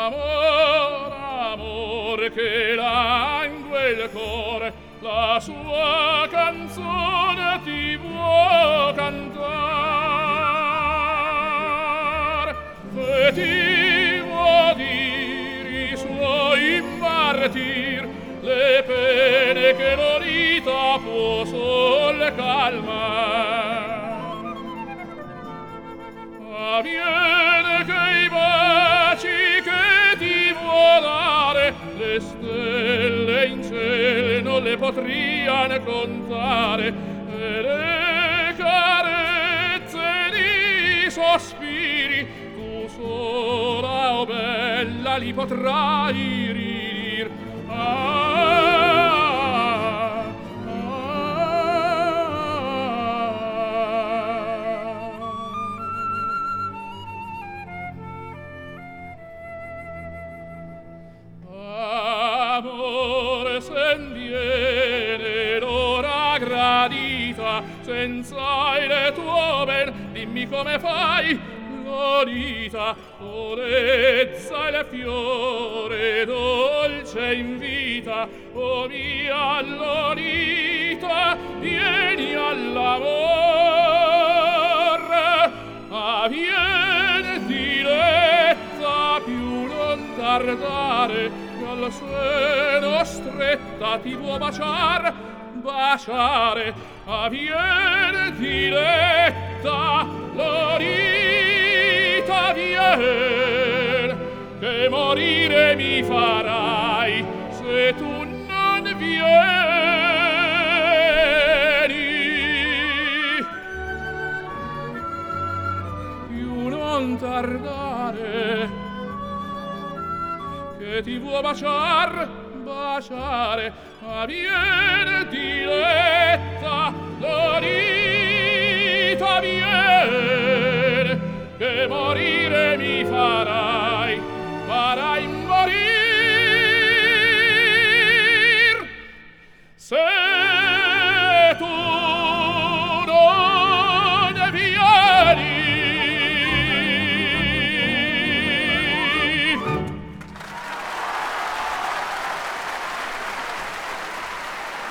Amor, amor che langue il cuore, la sua canzone ti vuol cantar, e ti vuol dire i suoi martir, le pene che l'orita può sol calmar. Avviene che i baci che ti vuol dare, le stelle in cielo non le potrian contare, e le carezze di sospiri tu sola, o bella, li potrai rir. Amore, sen viene l'ora gradita, senza il tuo ben, dimmi come fai, Lolita, dolezza il fiore dolce invita, o mia Lolita, vieni all'amor, avviene diletta, più non tardare, al seno stretta ti vuoi baciar, baciare, avviene diletta, Lolita, vien, che morire mi farai se tu non vieni. Più non tardare, che ti vuoi baciar, baciare, avviene diletta, Lolita, viene, che morire mi farai, farai